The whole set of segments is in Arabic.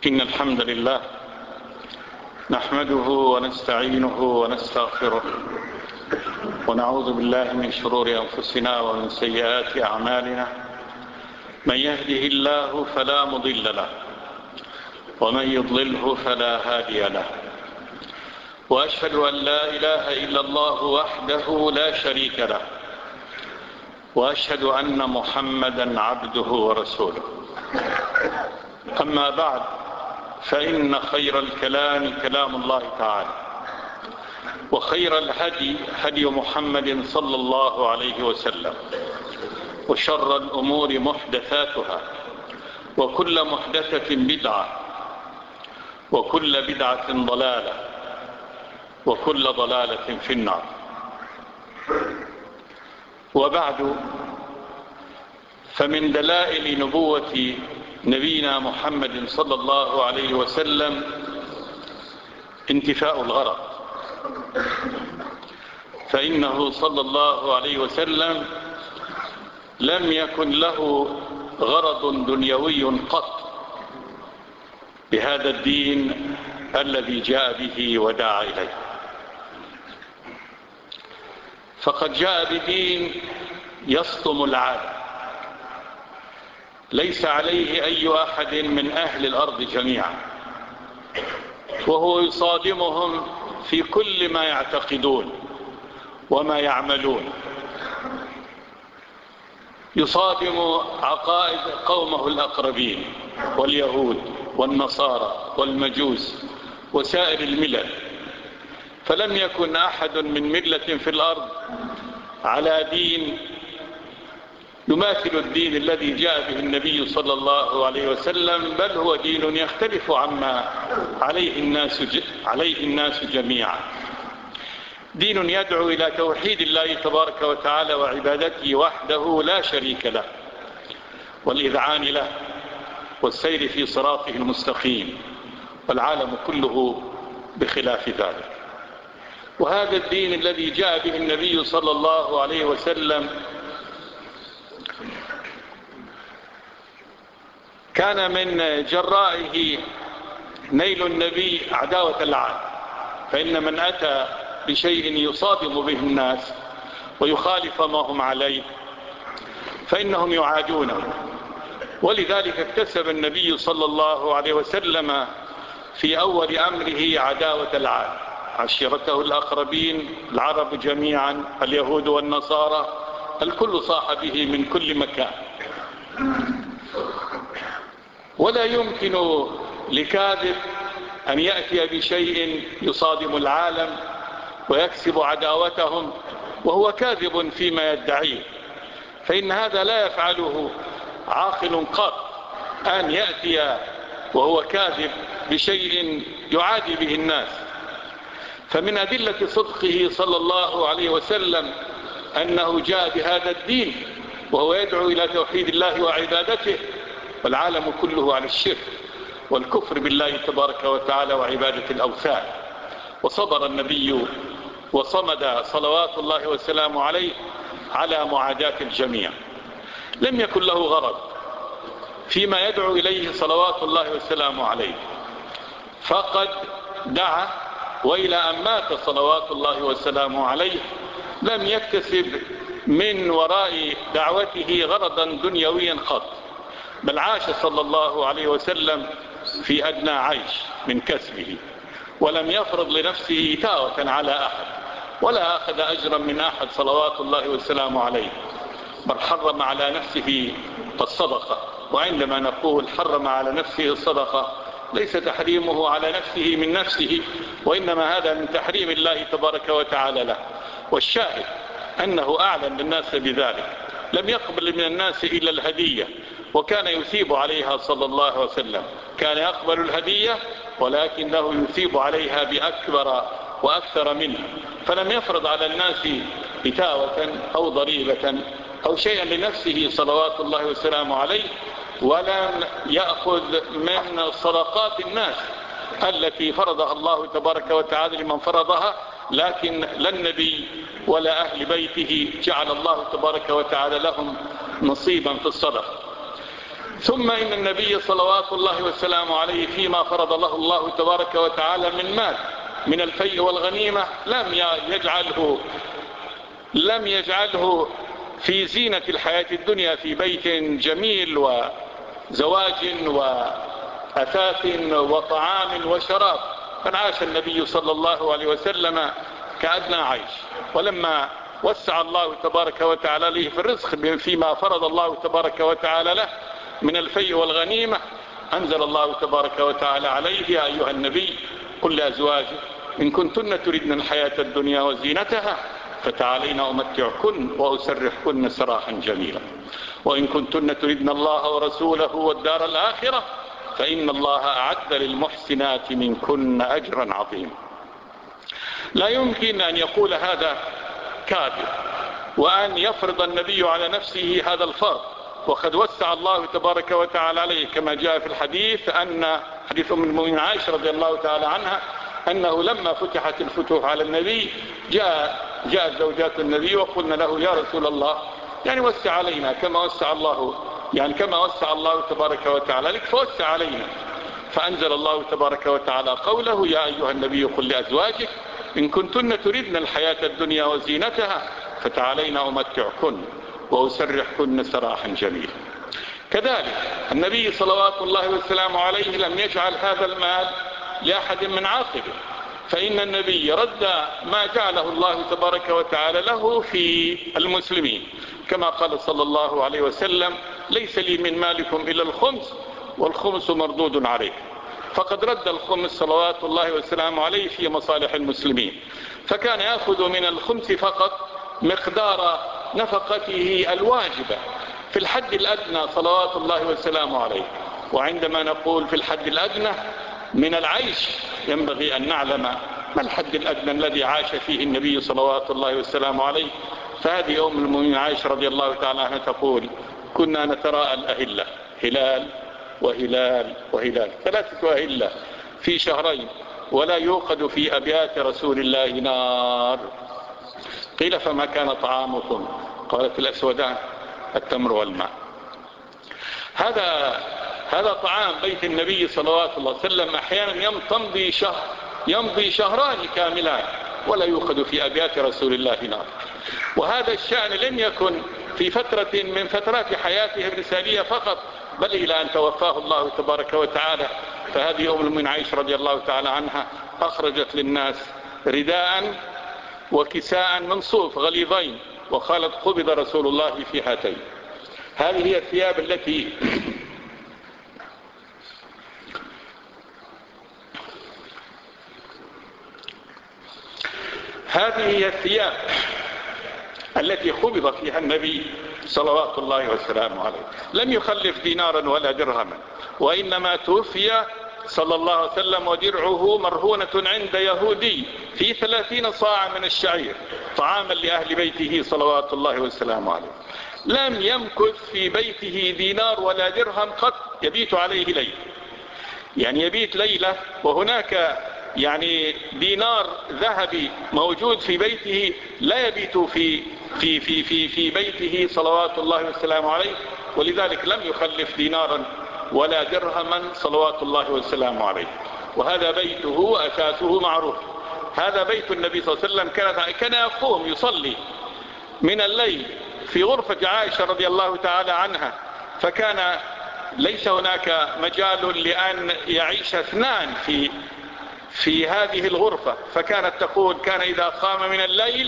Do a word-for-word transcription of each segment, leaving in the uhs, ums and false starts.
إن الحمد لله نحمده ونستعينه ونستغفره ونعوذ بالله من شرور أنفسنا ومن سيئات أعمالنا. من يهده الله فلا مضل له ومن يضلله فلا هادي له، وأشهد أن لا إله إلا الله وحده لا شريك له، وأشهد أن محمدا عبده ورسوله. أما بعد، فإن خير الكلام كلام الله تعالى، وخير الهدي هدي محمد صلى الله عليه وسلم، وشر الأمور محدثاتها، وكل محدثة بدعة، وكل بدعة ضلالة، وكل ضلالة في النار. وبعد، فمن دلائل نبوة نبينا محمد صلى الله عليه وسلم انتفاء الغرض، فإنه صلى الله عليه وسلم لم يكن له غرض دنيوي قط بهذا الدين الذي جاء به ودعا إليه، فقد جاء بدين يصطم العالم، ليس عليه أي أحد من أهل الأرض جميعا، وهو يصادمهم في كل ما يعتقدون وما يعملون. يصادم عقائد قومه الأقربين واليهود والنصارى والمجوس وسائر الملل، فلم يكن أحد من ملة في الأرض على دين يماثل الدين الذي جاء به النبي صلى الله عليه وسلم، بل هو دين يختلف عما عليه الناس عليه الناس جميعا. دين يدعو إلى توحيد الله تبارك وتعالى وعبادته وحده لا شريك له، والإذعان له، والسير في صراطه المستقيم، والعالم كله بخلاف ذلك. وهذا الدين الذي جاء به النبي صلى الله عليه وسلم كان من جرائه نيل النبي عداوة العالم، فإن من أتى بشيء يصادم به الناس ويخالف ما هم عليه فإنهم يعادونه. ولذلك اكتسب النبي صلى الله عليه وسلم في أول أمره عداوة العالم، عشيرته الأقربين، العرب جميعا، اليهود والنصارى، الكل صاح به من كل مكان. ولا يمكن لكاذب أن يأتي بشيء يصادم العالم ويكسب عداوتهم وهو كاذب فيما يدعيه، فإن هذا لا يفعله عاقل قط، أن يأتي وهو كاذب بشيء يعادي به الناس. فمن أدلة صدقه صلى الله عليه وسلم أنه جاء بهذا الدين وهو يدعو إلى توحيد الله وعبادته، والعالم كله على الشرك والكفر بالله تبارك وتعالى وعبادة الأوثان. وصبر النبي وصمد صلوات الله وسلامه عليه على معاداة الجميع. لم يكن له غرض فيما يدعو إليه صلوات الله وسلامه عليه، فقد دعا، وإلى أن مات صلوات الله وسلامه عليه لم يكتسب من وراء دعوته غرضا دنيويا قط، بل عاش صلى الله عليه وسلم في أدنى عيش من كسبه، ولم يفرض لنفسه تاوة على أحد، ولا أخذ أجرا من أحد صلوات الله وسلامه عليه، بل حرم على نفسه الصدقة. وعندما نقول حرم على نفسه الصدقة ليس تحريمه على نفسه من نفسه، وإنما هذا من تحريم الله تبارك وتعالى له. والشاهد أنه أعلن للناس بذلك، لم يقبل من الناس إلا الهدية، وكان يثيب عليها صلى الله عليه وسلم، كان يقبل الهدية ولكنه يثيب عليها بأكبر وأكثر منها، فلم يفرض على الناس إتاوة أو ضريبة أو شيئا لنفسه صلوات الله وسلامه عليه، ولم يأخذ من صدقات الناس التي فرضها الله تبارك وتعالى لمن فرضها، لكن لا النبي ولا أهل بيته جعل الله تبارك وتعالى لهم نصيبا في الصدقة. ثم إن النبي صلوات الله وسلامه عليه فيما فرض له الله تبارك وتعالى من مال من الفيء والغنيمة لم يجعله لم يجعله في زينة الحياة الدنيا في بيت جميل وزواج وأثاث وطعام وشراب، بل عاش النبي صلى الله عليه وسلم كأدنى عيش. ولما وسع الله تبارك وتعالى له في الرزق فيما فرض الله تبارك وتعالى له من الفيء والغنيمة، أنزل الله تبارك وتعالى عليه: يا أيها النبي قل لأزواجك إن كنتن تردن الحياة الدنيا وزينتها فتعالين أمتعكن وأسرحكن سراحا جميلا، وإن كنتن تردن الله ورسوله والدار الآخرة فإن الله أعد للمحسنات منكن أجرا عظيما. لا يمكن أن يقول هذا كاذب وأن يفرض النبي على نفسه هذا الفرض، وقد وسع الله تبارك وتعالى عليه كما جاء في الحديث أن حديث أم المؤمنين عائشة رضي الله تعالى عنها أنه لما فتحت الفتوح على النبي جاء جاءت زوجات النبي وقلنا له: يا رسول الله يعني وسع علينا كما وسع الله يعني كما وسع الله تبارك وتعالى لك فوسع علينا. فأنزل الله تبارك وتعالى قوله: يا أيها النبي قل لأزواجك إن كنتن تردن الحياة الدنيا وزينتها فتعالين أمتعكن وأسرحكن سراحا جميلا. كذلك النبي صلوات الله وسلامه عليه لم يجعل هذا المال لأحد من عاقبه، فإن النبي رد ما جعله الله تبارك وتعالى له في المسلمين، كما قال صلى الله عليه وسلم: ليس لي من مالكم إلا الخمس والخمس مردود عليه. فقد رد الخمس صلوات الله وسلامه عليه في مصالح المسلمين، فكان يأخذ من الخمس فقط مقدار نفقته الواجبة في الحد الأدنى صلوات الله وسلامه عليه. وعندما نقول في الحد الأدنى من العيش ينبغي أن نعلم ما الحد الأدنى الذي عاش فيه النبي صلوات الله وسلامه عليه. فهذه أم المؤمنين عائشة رضي الله تعالى عنها تقول: كنا نتراءى الأهلة، هلال وهلال وهلال، ثلاثة أهلة في شهرين، ولا يوقد في أبيات رسول الله نار. قيل: فما كان طعامكم؟ قالت: الأسودان التمر والماء. هذا هذا طعام بيت النبي صلوات الله عليه وسلم أحيانا يمضي شهر يمضي شهران كاملان ولا يوقد في أبيات رسول الله نار. وهذا الشأن لم يكن في فترة من فترات حياته الرسالية فقط، بل إلى أن توفاه الله تبارك وتعالى. فهذه أم المؤمنين عائشة رضي الله تعالى عنها أخرجت للناس رداء وكساء من صوف غليظين، وقالت: قبض رسول الله في هاتين. هذه هي الثياب التي هذه هي الثياب التي قبض فيها النبي صلوات الله وسلامه عليه. لم يخلف دينارا ولا درهما، وإنما توفي صلى الله عليه وسلم ودرعه مرهونة عند يهودي في ثلاثين صاع من الشعير طعاما لأهل بيته صلوات الله وسلامه عليه. لم يمكث في بيته دينار ولا درهم قط يبيت عليه ليلة، يعني يبيت ليلة وهناك يعني دينار ذهبي موجود في بيته لا يبيت في في في في في بيته صلوات الله وسلامه عليه. ولذلك لم يخلف دينارا ولا درهما صلوات الله وسلامه عليه. وهذا بيته وأساسه معروف. هذا بيت النبي صلى الله عليه وسلم. كان كان يقوم يصلي من الليل في غرفة عائشة رضي الله تعالى عنها، فكان ليس هناك مجال لأن يعيش اثنان في في هذه الغرفة، فكانت تقول: كان إذا قام من الليل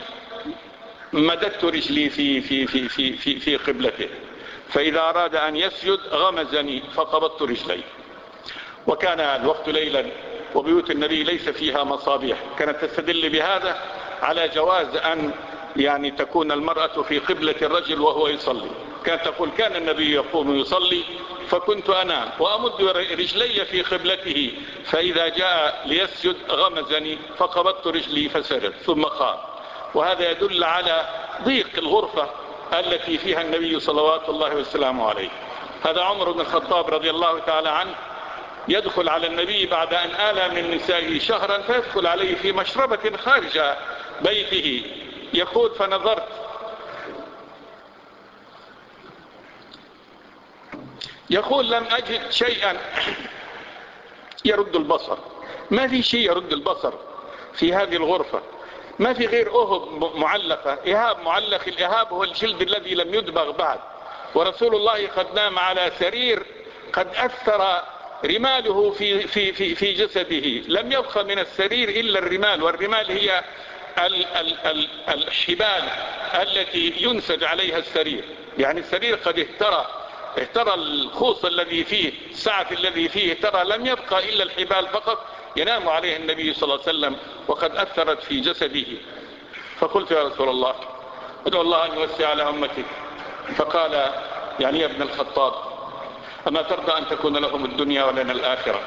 مددت رجلي في في في في في, في قبلته، فإذا أراد أن يسجد غمزني فقبضت رجلي. وكان الوقت ليلا وبيوت النبي ليس فيها مصابيح، كانت تستدل بهذا على جواز أن يعني تكون المرأة في قبلة الرجل وهو يصلي. كانت تقول: كان النبي يقوم يصلي فكنت أنام وأمد رجلي في قبلته، فإذا جاء ليسجد غمزني فقبضت رجلي فسرت ثم قام. وهذا يدل على ضيق الغرفة التي فيها النبي صلوات الله وسلامه عليه. هذا عمر بن الخطاب رضي الله تعالى عنه يدخل على النبي بعد أن آلى من نسائه شهرا، فيدخل عليه في مشربة خارج بيته، يقول: فنظرت يقول لم أجد شيئا يرد البصر. ما في شيء يرد البصر في هذه الغرفة، ما في غير أهب معلقة، إهاب معلق. الإهاب هو الجلد الذي لم يدبغ بعد، ورسول الله قد نام على سرير قد أثر رماله في, في, في, في جسده، لم يبقى من السرير إلا الرمال، والرمال هي ال ال ال الحبال التي ينسج عليها السرير. يعني السرير قد اهترى اهترى الخوص الذي فيه، السعف الذي فيه اهترى، لم يبقى إلا الحبال فقط ينام عليه النبي صلى الله عليه وسلم، وقد أثرت في جسده. فقلت يا رسول الله ادعو الله أن يوسع على أمتك. فقال يعني يا ابن الخطاب أما ترضى أن تكون لهم الدنيا ولنا الآخرة؟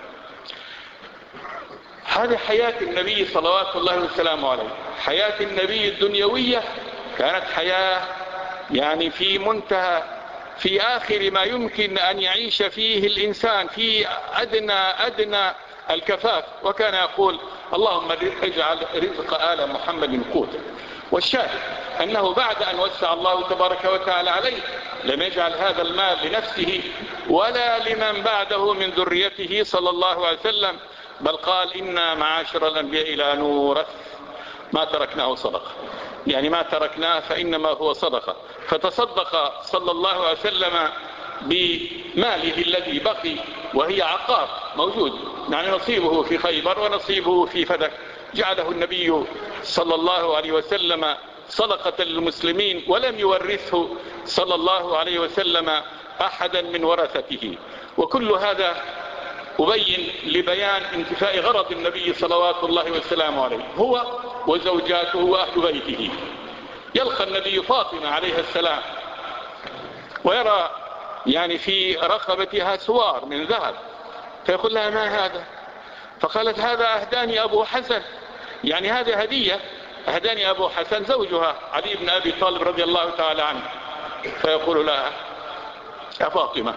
هذه حياة النبي صلوات الله وسلامه عليه. حياة النبي الدنيوية كانت حياة يعني في منتهى، في آخر ما يمكن أن يعيش فيه الإنسان، في أدنى أدنى الكفاف. وكان يقول اللهم اجعل رزق آل محمد قوتا. والشاهد أنه بعد أن وسع الله تبارك وتعالى عليه لم يجعل هذا المال لنفسه ولا لمن بعده من ذريته صلى الله عليه وسلم، بل قال إنا معاشر الأنبياء لا نورث ما تركناه صدقة. يعني ما تركناه فإنما هو صدقة. فتصدق صلى الله عليه وسلم بماله الذي بقي، وهي عقار موجود، يعني نصيبه في خيبر ونصيبه في فدك، جعله النبي صلى الله عليه وسلم صدقة للمسلمين، ولم يورثه صلى الله عليه وسلم أحدا من ورثته. وكل هذا أبين لبيان انتفاء غرض النبي صلوات الله وسلامه عليه، هو وزوجاته وأهل بيته. يلقى النبي فاطمة عليه السلام ويرى يعني في رقبتها سوار من ذهب، فيقول لها ما هذا؟ فقالت هذا أهداني أبو حسن، يعني هذه هدية أهداني أبو حسن زوجها علي بن أبي طالب رضي الله تعالى عنه. فيقول لها يا فاطمة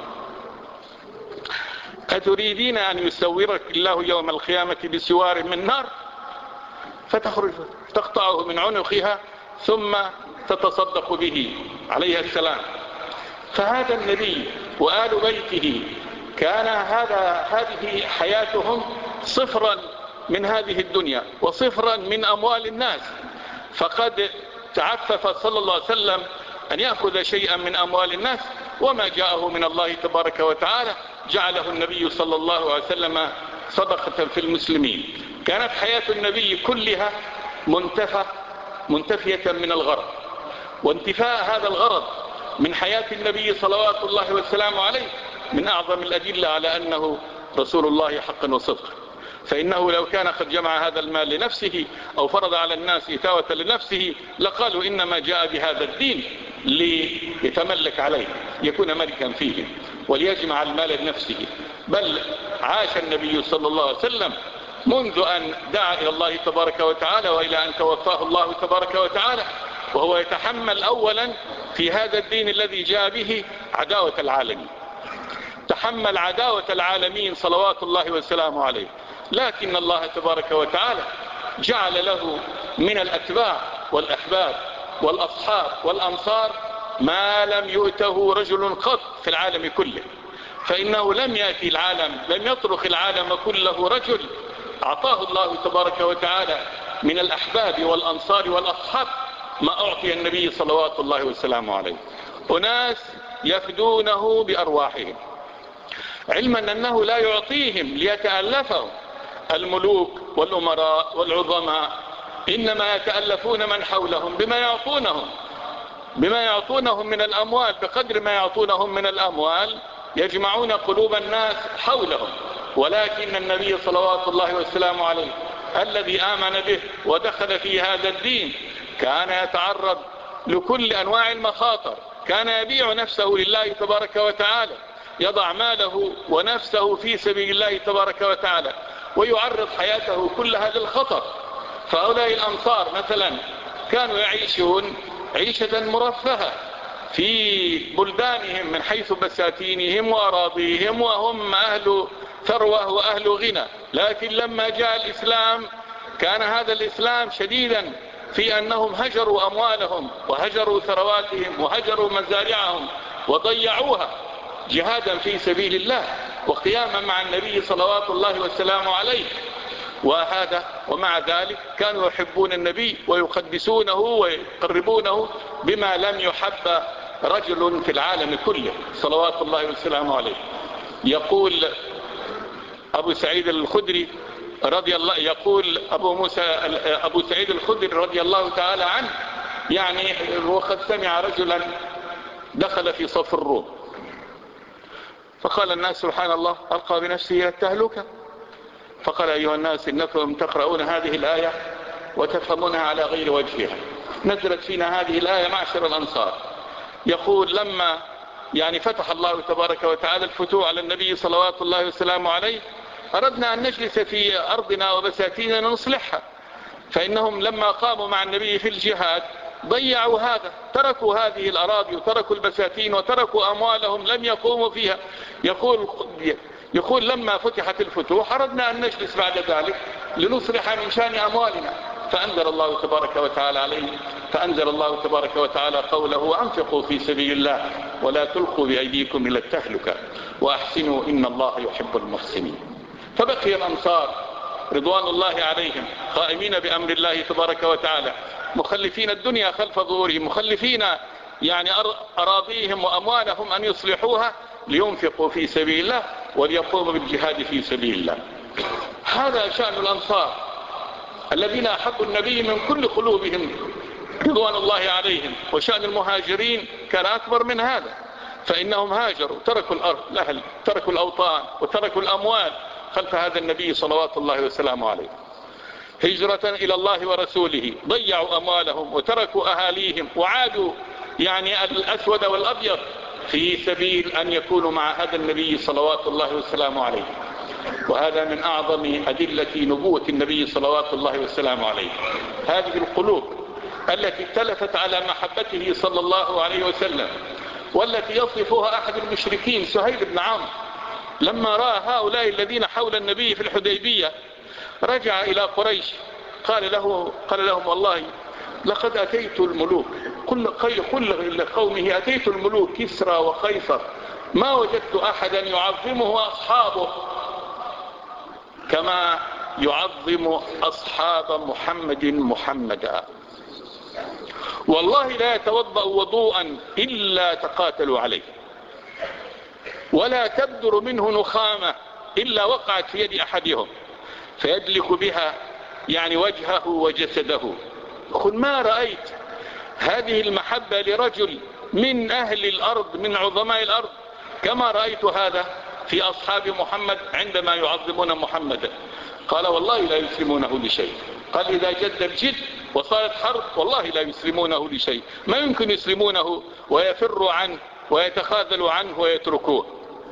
أتريدين أن يسورك الله يوم القيامة بسوار من نار؟ فتخرج تقطعه من عنقها ثم تتصدق به عليه السلام. فهذا النبي وآل بيته كان هذا هذه حياتهم صفرا من هذه الدنيا وصفرا من أموال الناس. فقد تعفف صلى الله عليه وسلم أن يأخذ شيئا من أموال الناس، وما جاءه من الله تبارك وتعالى جعله النبي صلى الله عليه وسلم صدقة في المسلمين. كانت حياة النبي كلها منتفى منتفية من الغرض، وانتفاء هذا الغرض من حياة النبي صلوات الله وسلامه عليه من أعظم الأدلة على أنه رسول الله حقا وصدقا. فإنه لو كان قد جمع هذا المال لنفسه أو فرض على الناس إتاوة لنفسه لقالوا إنما جاء بهذا الدين ليتملك عليه، يكون ملكا فيه وليجمع المال لنفسه. بل عاش النبي صلى الله عليه وسلم منذ أن دعا إلى الله تبارك وتعالى وإلى أن توفاه الله تبارك وتعالى وهو يتحمل أولا في هذا الدين الذي جاء به عداوة العالمين، تحمل عداوة العالمين صلوات الله وسلامه عليه. لكن الله تبارك وتعالى جعل له من الأتباع والأحباب والأصحاب والأنصار ما لم يؤته رجل قط في العالم كله. فإنه لم يأتي العالم، لم يطرق العالم كله رجل أعطاه الله تبارك وتعالى من الأحباب والأنصار والأصحاب ما أعطي النبي صلوات الله وسلامه عليه. أناس يفدونه بأرواحهم، علما أنه لا يعطيهم ليتألفهم الملوك والأمراء والعظماء، إنما يتألفون من حولهم بما يعطونهم بما يعطونهم من الأموال. بقدر ما يعطونهم من الأموال يجمعون قلوب الناس حولهم. ولكن النبي صلوات الله وسلامه عليه الذي آمن به ودخل في هذا الدين كان يتعرض لكل أنواع المخاطر، كان يبيع نفسه لله تبارك وتعالى، يضع ماله ونفسه في سبيل الله تبارك وتعالى ويعرض حياته كلها للخطر. فهؤلاء الأنصار مثلا كانوا يعيشون عيشة مرفهة في بلدانهم من حيث بساتينهم وأراضيهم، وهم أهل ثروة وأهل غنى. لكن لما جاء الإسلام كان هذا الإسلام شديدا في أنهم هجروا أموالهم وهجروا ثرواتهم وهجروا مزارعهم وضيعوها جهادا في سبيل الله وقياما مع النبي صلوات الله والسلام عليه. وهذا ومع ذلك كانوا يحبون النبي ويقدسونه ويقربونه بما لم يحب رجل في العالم كله صلوات الله والسلام عليه. يقول أبو سعيد الخدري رضي الله يقول أبو موسى أبو سعيد الخدري رضي الله تعالى عنه، يعني وقد سمع رجلا دخل في صف الروم فقال الناس سبحان الله ألقى بنفسه إلى التهلكة، فقال أيها الناس إنكم تقرؤون هذه الآية وتفهمونها على غير وجهها. نزلت فينا هذه الآية معشر الأنصار، يقول لما يعني فتح الله تبارك وتعالى الفتوح على النبي صلوات الله وسلامه عليه أردنا أن نجلس في أرضنا وبساتيننا نصلحها، فإنهم لما قاموا مع النبي في الجهاد ضيعوا هذا، تركوا هذه الأراضي وتركوا البساتين وتركوا أموالهم لم يقوموا فيها. يقول يقول لما فتحت الفتوح أردنا أن نجلس بعد ذلك لنصلح من شأن أموالنا، فأنزل الله تبارك وتعالى عليه فأنزل الله تبارك وتعالى قوله أنفقوا في سبيل الله ولا تلقوا بأيديكم إلى التهلكة وأحسنوا إن الله يحب المحسنين. فبقي الأنصار رضوان الله عليهم قائمين بأمر الله تبارك وتعالى، مخلفين الدنيا خلف ظهورهم، مخلفين يعني أراضيهم وأموالهم أن يصلحوها لينفقوا في سبيل الله وليقوموا بالجهاد في سبيل الله. هذا شأن الأنصار الذين أحبوا النبي من كل قلوبهم رضوان الله عليهم. وشأن المهاجرين كان أكبر من هذا، فإنهم هاجروا تركوا الأرض الأهل تركوا الأوطان وتركوا الأموال خلف هذا النبي صلوات الله وسلامه عليه هجرة إلى الله ورسوله. ضيعوا أموالهم وتركوا أهاليهم وعادوا يعني الأسود والأبيض في سبيل أن يكونوا مع هذا النبي صلوات الله وسلامه عليه. وهذا من أعظم أدلة نبوة النبي صلوات الله وسلامه عليه، هذه القلوب التي اتلفت على محبته صلى الله عليه وسلم، والتي يصفها أحد المشركين سهيل بن عمرو لما رأى هؤلاء الذين حول النبي في الحديبية رجع إلى قريش قال له قال لهم والله لقد أتيت الملوك كل كل قومه أتيت الملوك كسرى وقيصر ما وجدت أحدا يعظمه أصحابه كما يعظم أصحاب محمد محمدا، والله لا يتوضأ وضوءا إلا تقاتلوا عليه، ولا تبدر منه نخامة إلا وقعت في يد أحدهم فيدلك بها يعني وجهه وجسده. قل ما رأيت هذه المحبة لرجل من أهل الأرض من عظماء الأرض كما رأيت هذا في أصحاب محمد عندما يعظمون محمدا. قال والله لا يسلمونه لشيء. قال إذا جد الجد وصارت حرب والله لا يسلمونه لشيء، ما يمكن يسلمونه ويفروا عنه ويتخاذلوا عنه ويتركوه.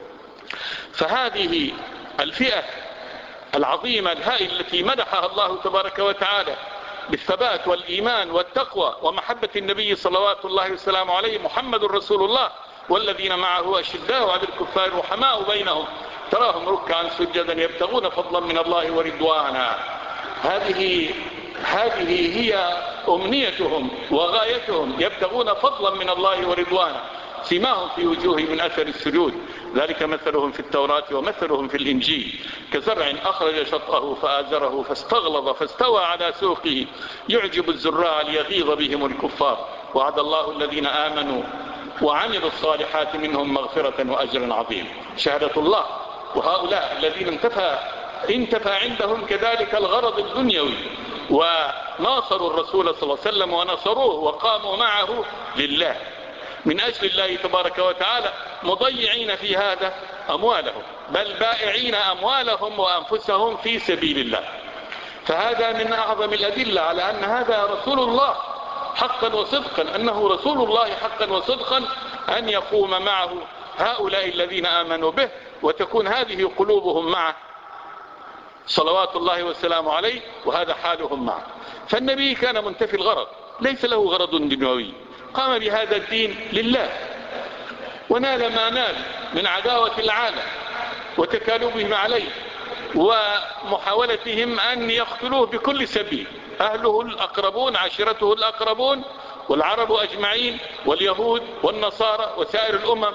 فهذه الفئة العظيمة الهائلة التي مدحها الله تبارك وتعالى بالثبات والإيمان والتقوى ومحبة النبي صلوات الله وسلامه عليه محمد رسول الله والذين معه أشداء على الكفار رحماء بينهم تراهم ركعا سجدا يبتغون فضلا من الله ورضوانا. هذه هذه هي أمنيتهم وغايتهم، يبتغون فضلا من الله ورضوانا، سماهم في وجوههم من أثر السجود، ذلك مثلهم في التوراة ومثلهم في الإنجيل كزرع أخرج شطأه فآزره فاستغلظ فاستوى على سوقه يعجب الزراع ليغيظ بهم الكفار. وعد الله الذين آمنوا وعملوا الصالحات منهم مغفرة وأجرا عظيما. شهادة الله. وهؤلاء الذين انتفى انتفى عندهم كذلك الغرض الدنيوي وناصروا الرسول صلى الله عليه وسلم ونصروه وقاموا معه لله من أجل الله تبارك وتعالى، مضيعين في هذا أموالهم بل بائعين أموالهم وأنفسهم في سبيل الله. فهذا من أعظم الأدلة على أن هذا رسول الله حقا وصدقا، أنه رسول الله حقا وصدقا، أن يقوم معه هؤلاء الذين آمنوا به وتكون هذه قلوبهم معه صلوات الله والسلام عليه، وهذا حالهم معه. فالنبي كان منتفي الغرض، ليس له غرض دنيوي، قام بهذا الدين لله ونال ما نال من عداوة العالم وتكالبهم عليه ومحاولتهم أن يقتلوه بكل سبيل، أهله الأقربون عشيرته الأقربون والعرب أجمعين واليهود والنصارى وسائر الأمم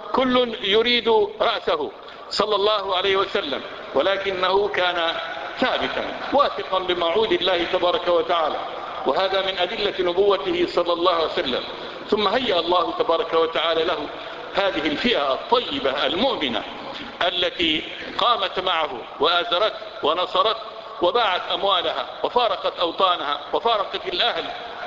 كل يريد رأسه صلى الله عليه وسلم، ولكنه كان ثابتا واثقا بموعود الله تبارك وتعالى، وهذا من أدلة نبوته صلى الله عليه وسلم. ثم هيأ الله تبارك وتعالى له هذه الفئة الطيبة المؤمنة التي قامت معه وآزرت ونصرت وباعت أموالها وفارقت أوطانها وفارقت الأهل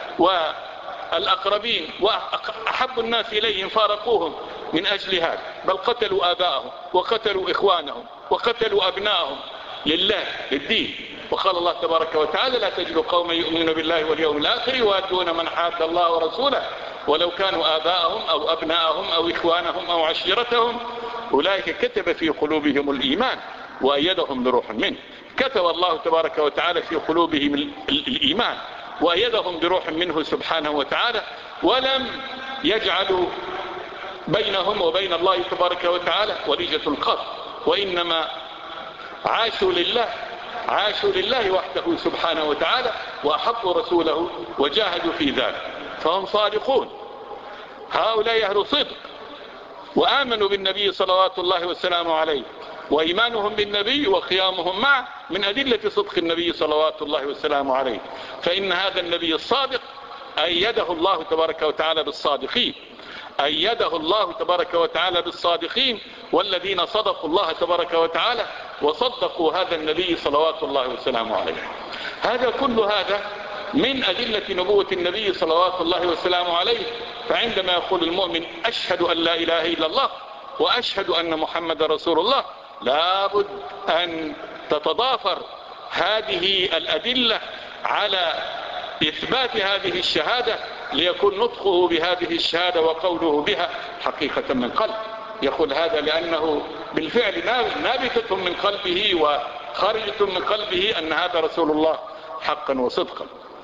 والأقربين، وأحب الناس إليهم فارقوهم من أجل هذا، بل قتلوا آباءهم وقتلوا إخوانهم وقتلوا أبنائهم لله للدين. وقال الله تبارك وتعالى: لا تجد قوما يؤمنون بالله واليوم الآخر يوادون من حاد الله ورسوله ولو كانوا آباءهم أو أبناءهم أو إخوانهم أو عشيرتهم أولئك كتب في قلوبهم الإيمان وأيدهم بروح منه. كتب الله تبارك وتعالى في قلوبهم الإيمان وأيدهم بروح منه سبحانه وتعالى، ولم يجعلوا بينهم وبين الله تبارك وتعالى وليجة القط، وإنما عاشوا لله عاشوا لله وحده سبحانه وتعالى، وأحبوا رسوله وجاهدوا في ذلك، فهم صادقون. هؤلاء أهل صدق وآمنوا بالنبي صلوات الله والسلام عليه، وإيمانهم بالنبي وقيامهم معه من أدلة صدق النبي صلوات الله والسلام عليه. فإن هذا النبي الصادق أيده الله تبارك وتعالى بالصادقين، أيده الله تبارك وتعالى بالصادقين، والذين صدقوا الله تبارك وتعالى وصدقوا هذا النبي صلوات الله والسلام عليه. هذا كل هذا من أدلة نبوة النبي صلوات الله والسلام عليه. فعندما يقول المؤمن: أشهد أن لا إله إلا الله وأشهد أن محمد رسول الله، لابد أن تتضافر هذه الأدلة على إثبات هذه الشهادة، ليكون نطقه بهذه الشهادة وقوله بها حقيقة من قلب. يقول هذا لأنه بالفعل نابتة من قلبه وخارجة من قلبه أن هذا رسول الله حقا وصدقا.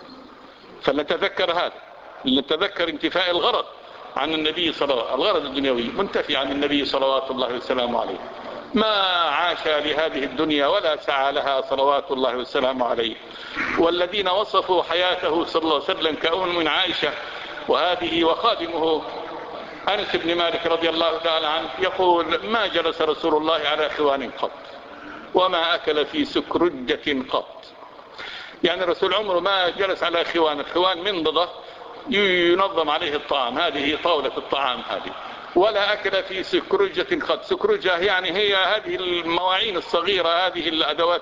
فلنتذكر هذا، لنتذكر انتفاء الغرض عن النبي صلى الله عليه وسلم، الغرض الدنيوي منتفي عن النبي صلوات الله والسلام عليه، ما عاش لهذه الدنيا ولا سعى لها صلوات الله والسلام عليه. والذين وصفوا حياته صلى الله عليه وسلم كأم من عائشة وهذه وخادمه أنس بن مالك رضي الله تعالى عنه يقول: ما جلس رسول الله على خوان قط وما أكل في سكرجة قط. يعني الرسول عمره ما جلس على خوان، الخوان منضدة ينظم عليه الطعام، هذه طاولة الطعام هذه، ولا أكل في سكرجة قط. سكرجة يعني هي هذه المواعين الصغيرة، هذه الأدوات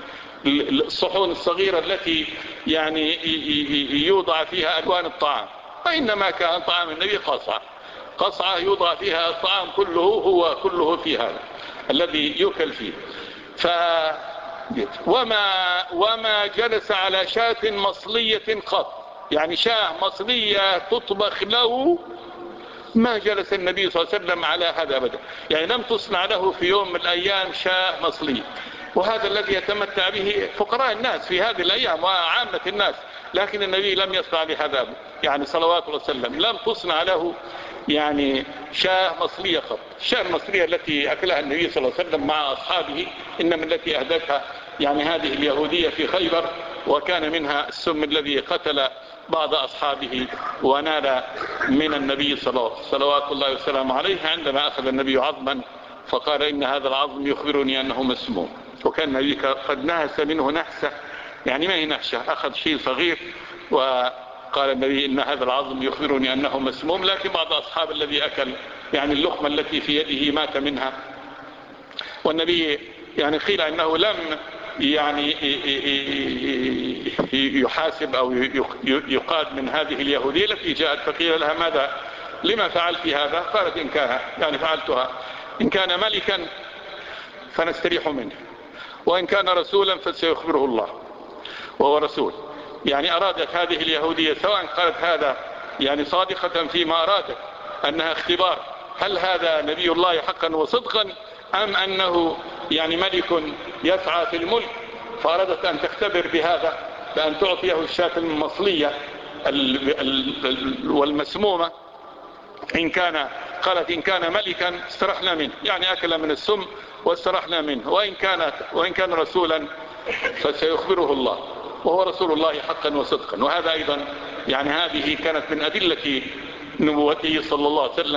الصحون الصغيرة التي يعني يوضع فيها ألوان الطعام، وإنما كان طعام النبي قصعة قصعة يوضع فيها الطعام كله، هو كله في هذا الذي يؤكل فيه. ف وما, وما جلس على شاة مصلية قط، يعني شاة مصلية تطبخ له، ما جلس النبي صلى الله عليه وسلم على هذا أبدا. يعني لم تصنع له في يوم من الأيام شاة مصلية، وهذا الذي يتمتع به فقراء الناس في هذه الأيام وعامة الناس، لكن النبي لم يصنع لهذا يعني صلوات الله وسلم، لم تصنع له يعني شاة مصلية قط. الشاة المصلية التي أكلها النبي صلى الله عليه وسلم مع أصحابه إنما التي أهدتها يعني هذه اليهودية في خيبر، وكان منها السم الذي قتل بعض أصحابه ونال من النبي صلوات الله وسلم عليه، عندما أخذ النبي عظما فقال: إن هذا العظم يخبرني أنه مسموم. وكان النبي قد نهس منه نحسة، يعني ما هي نحشة، أخذ شيء صغير وقال النبي: إن هذا العظم يخبرني أنه مسموم. لكن بعض أصحاب الذي أكل يعني اللقمة التي في يده مات منها، والنبي يعني قيل أنه لم يعني يحاسب أو يقاد من هذه اليهودية التي جاءت فقيل لها: ماذا لما فعلت هذا؟ قالت: إن كان يعني فعلتها إن كان ملكا فنستريح منه، وإن كان رسولا فسيخبره الله وهو رسول. يعني أرادت هذه اليهودية سواء قالت هذا يعني صادقة فيما أرادت أنها اختبار، هل هذا نبي الله حقا وصدقا أم أنه يعني ملك يسعى في الملك، فأرادت أن تختبر بهذا بأن تعطيه الشاة المصلية والمسمومة. إن كان قالت: إن كان ملكا استرحنا منه، يعني أكل من السم واسترحنا منه، وإن, كانت وإن كان رسولا فسيخبره الله وهو رسول الله حقا وصدقا. وهذا أيضا يعني هذه كانت من أدلة نبوته صلى الله عليه وسلم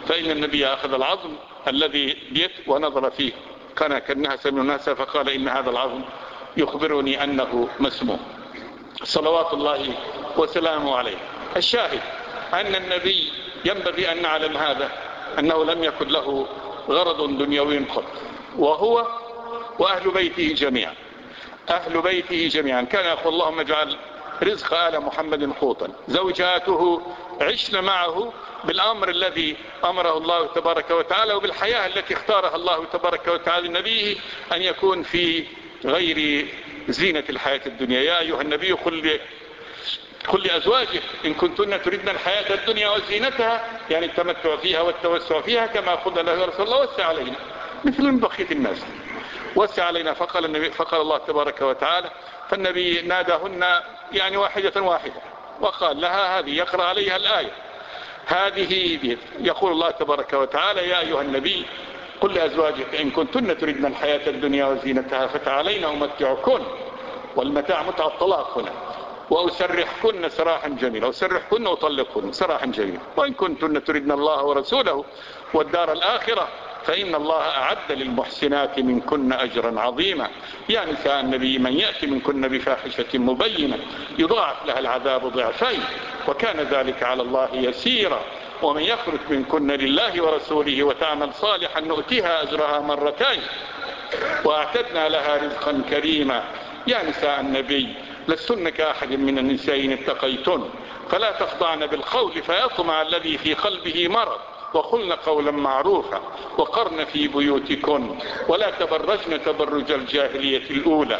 فإن النبي أخذ العظم الذي بيت ونظر فيه، كان كأنها سمن الناس، فقال إن هذا العظم يخبرني أنه مسموم، صلوات الله وسلامه عليه. الشاهد أن النبي ينبغي أن نعلم هذا، أنه لم يكن له غرض دنيوي قط، وهو وأهل بيته جميعا، أهل بيته جميعا. كان يقول اللهم اجعل رزق آل محمد قوتا. زوجاته عشن معه بالأمر الذي أمره الله تبارك وتعالى، وبالحياة التي اختارها الله تبارك وتعالى لنبيه أن يكون في غير زينة الحياة الدنيا. يا أيها النبي قل قل لأزواجك إن كنتن تردن الحياة الدنيا وزينتها، يعني التمتع فيها والتوسع فيها، كما قلنا له يا رسول الله وسع علينا مثل من بقية الناس، وسع علينا. فقال النبي فقال الله تبارك وتعالى، فالنبي ناداهن يعني واحدة واحدة وقال لها هذه، يقرأ عليها الآية هذه بيت. يقول الله تبارك وتعالى يا أيها النبي قل لأزواجك إن كنتن تردن الحياة الدنيا وزينتها فتعالين أمتعكن، والمتاع متع الطلاق هنا، وأسرحكن سراحا جميلا، أسرحكن وطلقكن سراحا جميلا، وإن كنتن تردن الله ورسوله والدار الآخرة فإن الله أعد للمحسنات منكن أجرا عظيما. يا نساء النبي من يأتي منكن بفاحشة مبينة يضاعف لها العذاب ضعفين وكان ذلك على الله يسيرا، ومن يخرج منكن لله ورسوله وتعمل صالحا نؤتيها أجرها مرتين وأعتدنا لها رزقا كريما. يا نساء النبي لستن كأحد من النساء إن اتقيتن فلا تخضعن بالقول فيطمع الذي في قلبه مرض، وقلن قولا معروفا، وقرن في بيوتكن ولا تبرجن تبرج الجاهلية الأولى،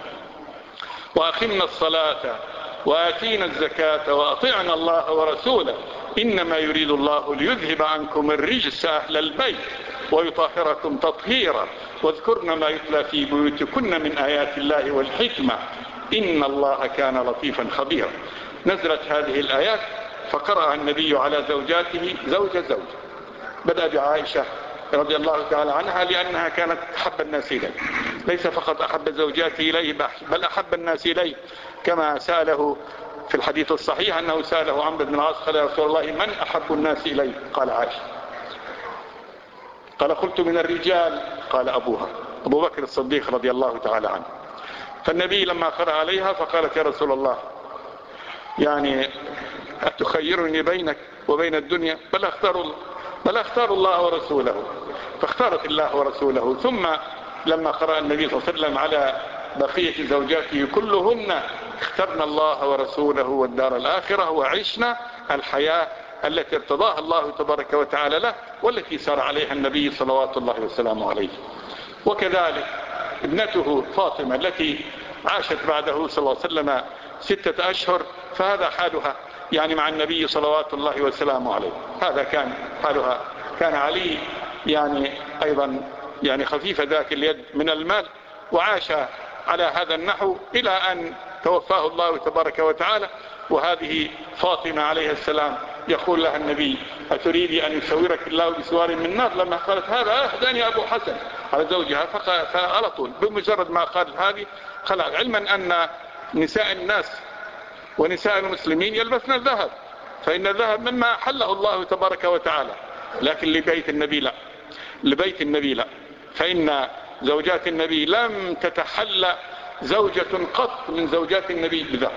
وأقمنا الصلاة وآتينا الزكاة وأطعنا الله ورسوله إنما يريد الله ليذهب عنكم الرجس أهل البيت ويطهركم تطهيرا، واذكرن ما يتلى في بيوتكن من آيات الله والحكمة إن الله كان لطيفا خبيرا. نزلت هذه الآيات فقرأ النبي على زوجاته زوجة زوجة، بدأ بعائشة رضي الله تعالى عنها لأنها كانت أحب الناس إليه، ليس فقط أحب زوجاته إليه بل أحب الناس إليه، كما سأله في الحديث الصحيح أنه سأله عمرو بن العاص قال يا رسول الله من أحب الناس إليه؟ قال عائشة. قال قلت من الرجال؟ قال أبوها أبو بكر الصديق رضي الله تعالى عنه. فالنبي لما قرأ عليها فقالت يا رسول الله يعني أتخيرني بينك وبين الدنيا؟ بل أختار, بل أختار الله ورسوله، فاختارت الله ورسوله. ثم لما قرأ النبي صلى الله عليه وسلم على بقية زوجاته كلهن اخترنا الله ورسوله والدار الآخرة وعشنا الحياة التي ارتضاها الله تبارك وتعالى له والتي سار عليها النبي صلوات الله وسلامه عليه. وكذلك ابنته فاطمة التي عاشت بعده صلى الله عليه وسلم ستة أشهر، فهذا حالها يعني مع النبي صلوات الله وسلامه عليه، هذا كان حالها. كان علي يعني أيضا يعني خفيف ذاك اليد من المال، وعاش على هذا النحو إلى أن توفاه الله تبارك وتعالى. وهذه فاطمة عليه السلام يقول لها النبي أتريد أن يسورك الله بسوار من نار؟ لما قالت هذا أهداني أبو حسن على زوجها، فعلى طول بمجرد ما قالت هذه خلع، علما أن نساء الناس ونساء المسلمين يلبسن الذهب، فإن الذهب مما حله الله تبارك وتعالى، لكن لبيت النبي لا، لبيت النبي لا، فإن زوجات النبي لم تتحلى زوجة قط من زوجات النبي بذهب.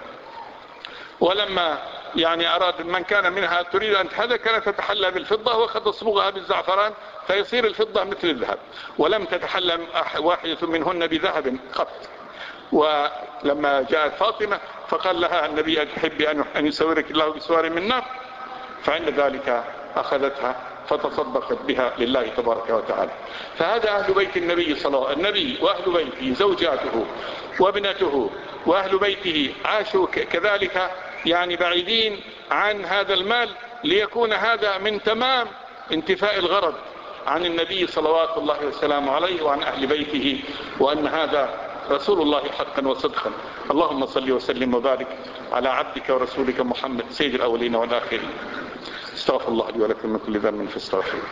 ولما يعني أراد من كان منها تريد أن تحلى كانت تتحلى بالفضة وقد تصبغها بالزعفران فيصير الفضة مثل الذهب، ولم تتحلى واحدة منهن بذهب قط. ولما جاءت فاطمة فقال لها النبي أتحب أن يسورك الله بسوار من نار؟ فعند ذلك أخذتها فتصدقت بها لله تبارك وتعالى. فهذا أهل بيت النبي صلى الله عليه وسلم، النبي وأهل بيته زوجاته وابنته وأهل بيته عاشوا كذلك يعني بعيدين عن هذا المال، ليكون هذا من تمام انتفاء الغرض عن النبي صلوات الله وسلامه عليه وعن أهل بيته، وأن هذا رسول الله حقا وصدقا. اللهم صل وسلم وبارك على عبدك ورسولك محمد سيد الأولين والآخرين. استغفر الله لي ولكم من كل ذنب فاستغفروه.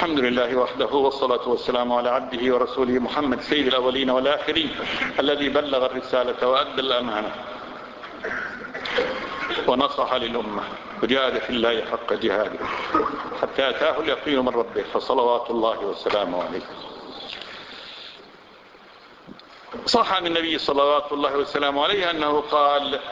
الحمد لله وحده، والصلاة والسلام على عبده ورسوله محمد سيد الأولين والآخرين، الذي بلغ الرسالة وأدى الأمانة ونصح للأمة وجاهد في الله حق جهاده حتى أتاه اليقين من ربه، فصلوات الله وسلامه عليه. صح عن النبي صلوات الله وسلامه عليه أنه قال: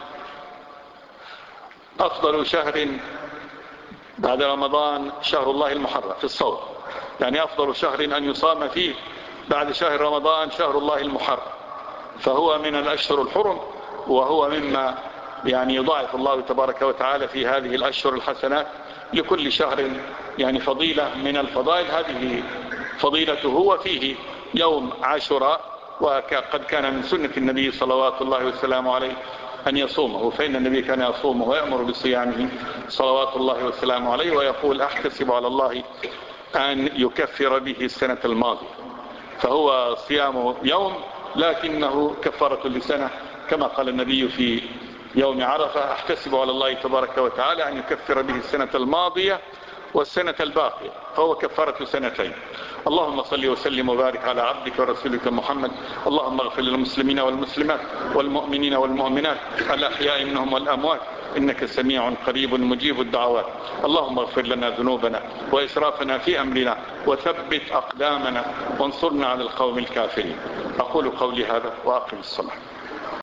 أفضل شهر بعد رمضان شهر الله المحرم في الصوم، يعني أفضل شهر أن يصام فيه بعد شهر رمضان شهر الله المحرم، فهو من الأشهر الحرم، وهو مما يعني يضاعف الله تبارك وتعالى في هذه الأشهر الحسنات لكل شهر يعني فضيلة من الفضائل. هذه فضيلته، وفيه يوم عاشوراء، وقد كان من سنة النبي صلوات الله وسلامه عليه أن يصومه، فإن النبي كان يصومه ويأمر بصيامه صلوات الله وسلامه عليه، ويقول: أحتسب على الله أن يكفر به السنة الماضية. فهو صيام يوم لكنه كفارة لسنة، كما قال النبي في يوم عرفة: أحتسب على الله تبارك وتعالى أن يكفر به السنة الماضية والسنة الباقية، فهو كفارة سنتين. اللهم صل وسلم وبارك على عبدك ورسولك محمد. اللهم اغفر للمسلمين والمسلمات والمؤمنين والمؤمنات الأحياء منهم والأموات، إنك سميع قريب مجيب الدعوات. اللهم اغفر لنا ذنوبنا وإسرافنا في أمرنا، وثبت أقدامنا، وانصرنا على القوم الكافرين. أقول قولي هذا وأقم الصلاة.